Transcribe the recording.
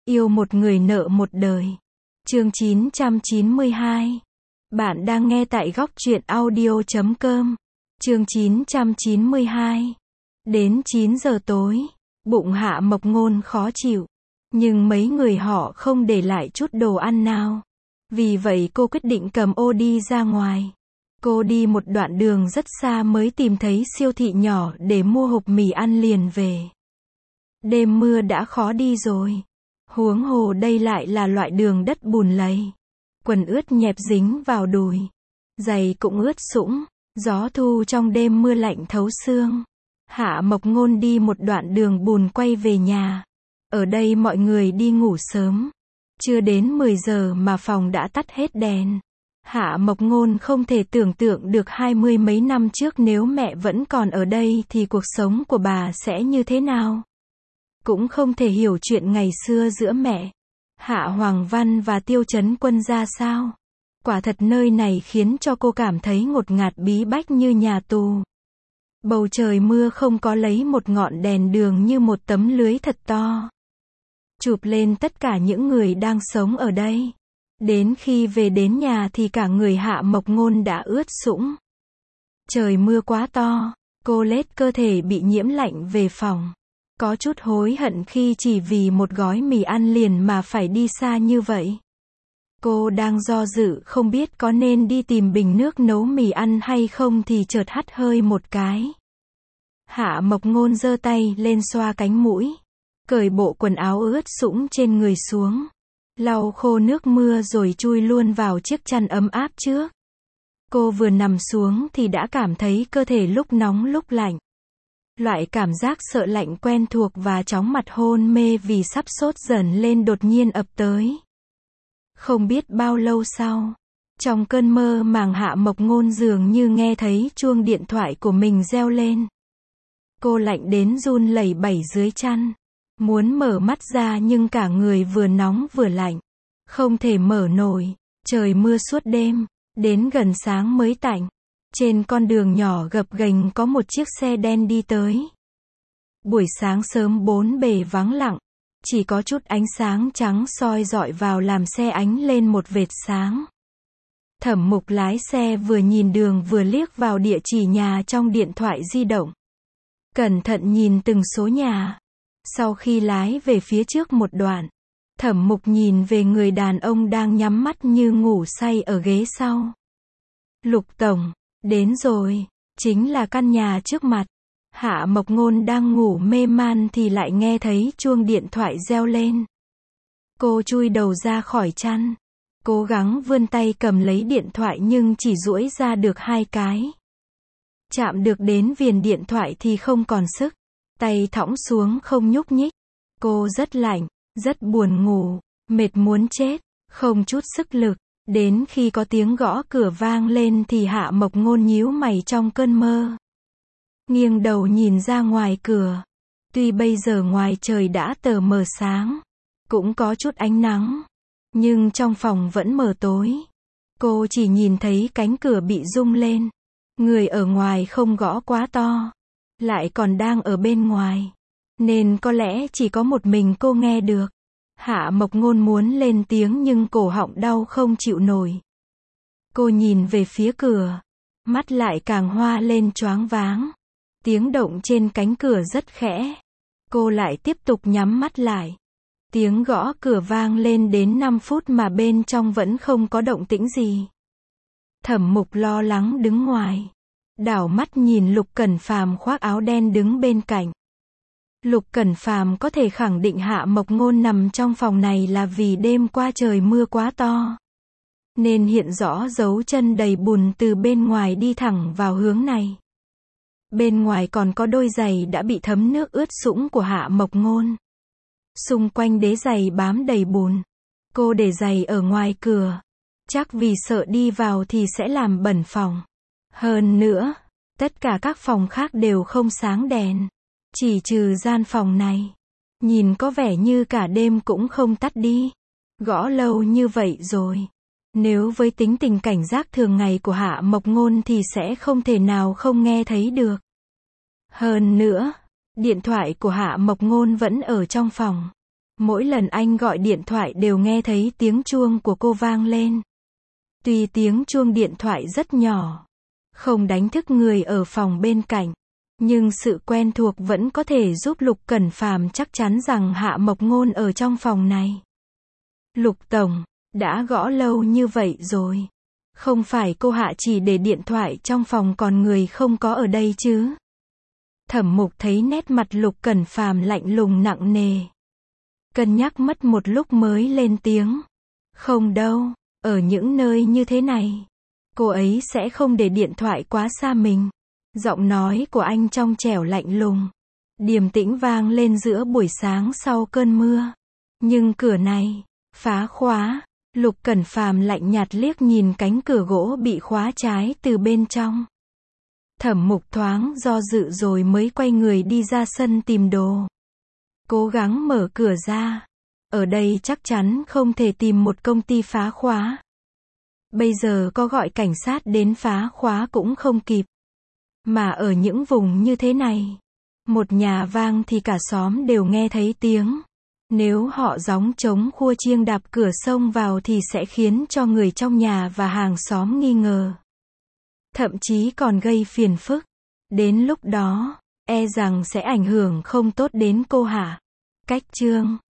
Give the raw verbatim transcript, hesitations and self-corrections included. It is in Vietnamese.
Yêu một người nợ một đời. Chương chín trăm chín mươi hai. Bạn đang nghe tại góc truyện audio chấm com. Chương chín trăm chín mươi hai. Đến chín giờ tối, bụng Hạ Mộc Ngôn khó chịu, nhưng mấy người họ không để lại chút đồ ăn nào. Vì vậy cô quyết định cầm ô đi ra ngoài. Cô đi một đoạn đường rất xa mới tìm thấy siêu thị nhỏ để mua hộp mì ăn liền về. Đêm mưa đã khó đi rồi. Huống hồ đây lại là loại đường đất bùn lầy. Quần ướt nhẹp dính vào đùi. Giày cũng ướt sũng. Gió thu trong đêm mưa lạnh thấu xương. Hạ Mộc Ngôn đi một đoạn đường bùn quay về nhà. Ở đây mọi người đi ngủ sớm. Chưa đến mười giờ mà phòng đã tắt hết đèn. Hạ Mộc Ngôn không thể tưởng tượng được hai mươi mấy năm trước nếu mẹ vẫn còn ở đây thì cuộc sống của bà sẽ như thế nào. Cũng không thể hiểu chuyện ngày xưa giữa mẹ, Hạ Hoàng Văn và Tiêu Chấn Quân ra sao. Quả thật nơi này khiến cho cô cảm thấy ngột ngạt bí bách như nhà tù. Bầu trời mưa không có lấy một ngọn đèn đường như một tấm lưới thật to. Chụp lên tất cả những người đang sống ở đây. Đến khi về đến nhà thì cả người Hạ Mộc Ngôn đã ướt sũng. Trời mưa quá to, cô lết cơ thể bị nhiễm lạnh về phòng. Có chút hối hận khi chỉ vì một gói mì ăn liền mà phải đi xa như vậy. Cô đang do dự không biết có nên đi tìm bình nước nấu mì ăn hay không thì chợt hắt hơi một cái. Hạ Mộc Ngôn giơ tay lên xoa cánh mũi, cởi bộ quần áo ướt sũng trên người xuống, lau khô nước mưa rồi chui luôn vào chiếc chăn ấm áp trước. Cô vừa nằm xuống thì đã cảm thấy cơ thể lúc nóng lúc lạnh. Loại cảm giác sợ lạnh quen thuộc và chóng mặt hôn mê vì sắp sốt dần lên đột nhiên ập tới. Không biết bao lâu sau, trong cơn mơ màng Hạ Mộc Ngôn dường như nghe thấy chuông điện thoại của mình reo lên. Cô lạnh đến run lẩy bẩy dưới chăn. Muốn mở mắt ra nhưng cả người vừa nóng vừa lạnh. Không thể mở nổi. Trời mưa suốt đêm. Đến gần sáng mới tạnh. Trên con đường nhỏ gập ghềnh có một chiếc xe đen đi tới. Buổi sáng sớm bốn bề vắng lặng. Chỉ có chút ánh sáng trắng soi rọi vào làm xe ánh lên một vệt sáng. Thẩm Mục lái xe vừa nhìn đường vừa liếc vào địa chỉ nhà trong điện thoại di động. Cẩn thận nhìn từng số nhà. Sau khi lái về phía trước một đoạn, Thẩm Mục nhìn về người đàn ông đang nhắm mắt như ngủ say ở ghế sau. Lục tổng, đến rồi, chính là căn nhà trước mặt. Hạ Mộc Ngôn đang ngủ mê man thì lại nghe thấy chuông điện thoại reo lên. Cô chui đầu ra khỏi chăn, cố gắng vươn tay cầm lấy điện thoại nhưng chỉ duỗi ra được hai cái. Chạm được đến viền điện thoại thì không còn sức, tay thõng xuống không nhúc nhích. Cô rất lạnh, rất buồn ngủ, mệt muốn chết, không chút sức lực. Đến khi có tiếng gõ cửa vang lên thì Hạ Mộc Ngôn nhíu mày trong cơn mơ. Nghiêng đầu nhìn ra ngoài cửa. Tuy bây giờ ngoài trời đã tờ mờ sáng, cũng có chút ánh nắng, nhưng trong phòng vẫn mờ tối. Cô chỉ nhìn thấy cánh cửa bị rung lên. Người ở ngoài không gõ quá to, lại còn đang ở bên ngoài, nên có lẽ chỉ có một mình cô nghe được. Hạ Mộc Ngôn muốn lên tiếng nhưng cổ họng đau không chịu nổi. Cô nhìn về phía cửa, mắt lại càng hoa lên choáng váng. Tiếng động trên cánh cửa rất khẽ. Cô lại tiếp tục nhắm mắt lại. Tiếng gõ cửa vang lên đến năm phút mà bên trong vẫn không có động tĩnh gì. Thẩm Mục lo lắng đứng ngoài. Đảo mắt nhìn Lục Cẩn Phàm khoác áo đen đứng bên cạnh. Lục Cẩn Phàm có thể khẳng định Hạ Mộc Ngôn nằm trong phòng này là vì đêm qua trời mưa quá to, nên hiện rõ dấu chân đầy bùn từ bên ngoài đi thẳng vào hướng này. Bên ngoài còn có đôi giày đã bị thấm nước ướt sũng của Hạ Mộc Ngôn. Xung quanh đế giày bám đầy bùn. Cô để giày ở ngoài cửa, chắc vì sợ đi vào thì sẽ làm bẩn phòng. Hơn nữa, tất cả các phòng khác đều không sáng đèn, chỉ trừ gian phòng này. Nhìn có vẻ như cả đêm cũng không tắt đi. Gõ lâu như vậy rồi. Nếu với tính tình cảnh giác thường ngày của Hạ Mộc Ngôn thì sẽ không thể nào không nghe thấy được. Hơn nữa, điện thoại của Hạ Mộc Ngôn vẫn ở trong phòng. Mỗi lần anh gọi điện thoại đều nghe thấy tiếng chuông của cô vang lên. Tuy tiếng chuông điện thoại rất nhỏ, không đánh thức người ở phòng bên cạnh, nhưng sự quen thuộc vẫn có thể giúp Lục Cẩn Phàm chắc chắn rằng Hạ Mộc Ngôn ở trong phòng này. Lục tổng, đã gõ lâu như vậy rồi. Không phải cô Hạ chỉ để điện thoại trong phòng còn người không có ở đây chứ? Thẩm Mục thấy nét mặt Lục Cẩn Phàm lạnh lùng nặng nề. Cân nhắc mất một lúc mới lên tiếng. Không đâu, ở những nơi như thế này, cô ấy sẽ không để điện thoại quá xa mình. Giọng nói của anh trong trẻo lạnh lùng, điềm tĩnh vang lên giữa buổi sáng sau cơn mưa. Nhưng cửa này, phá khóa. Lục Cẩn Phàm lạnh nhạt liếc nhìn cánh cửa gỗ bị khóa trái từ bên trong. Thẩm Mục thoáng do dự rồi mới quay người đi ra sân tìm đồ. Cố gắng mở cửa ra. Ở đây chắc chắn không thể tìm một công ty phá khóa. Bây giờ có gọi cảnh sát đến phá khóa cũng không kịp. Mà ở những vùng như thế này, một nhà vang thì cả xóm đều nghe thấy tiếng. Nếu họ gióng trống khua chiêng đạp cửa xông vào thì sẽ khiến cho người trong nhà và hàng xóm nghi ngờ. Thậm chí còn gây phiền phức. Đến lúc đó, e rằng sẽ ảnh hưởng không tốt đến cô Hạ. Cách chương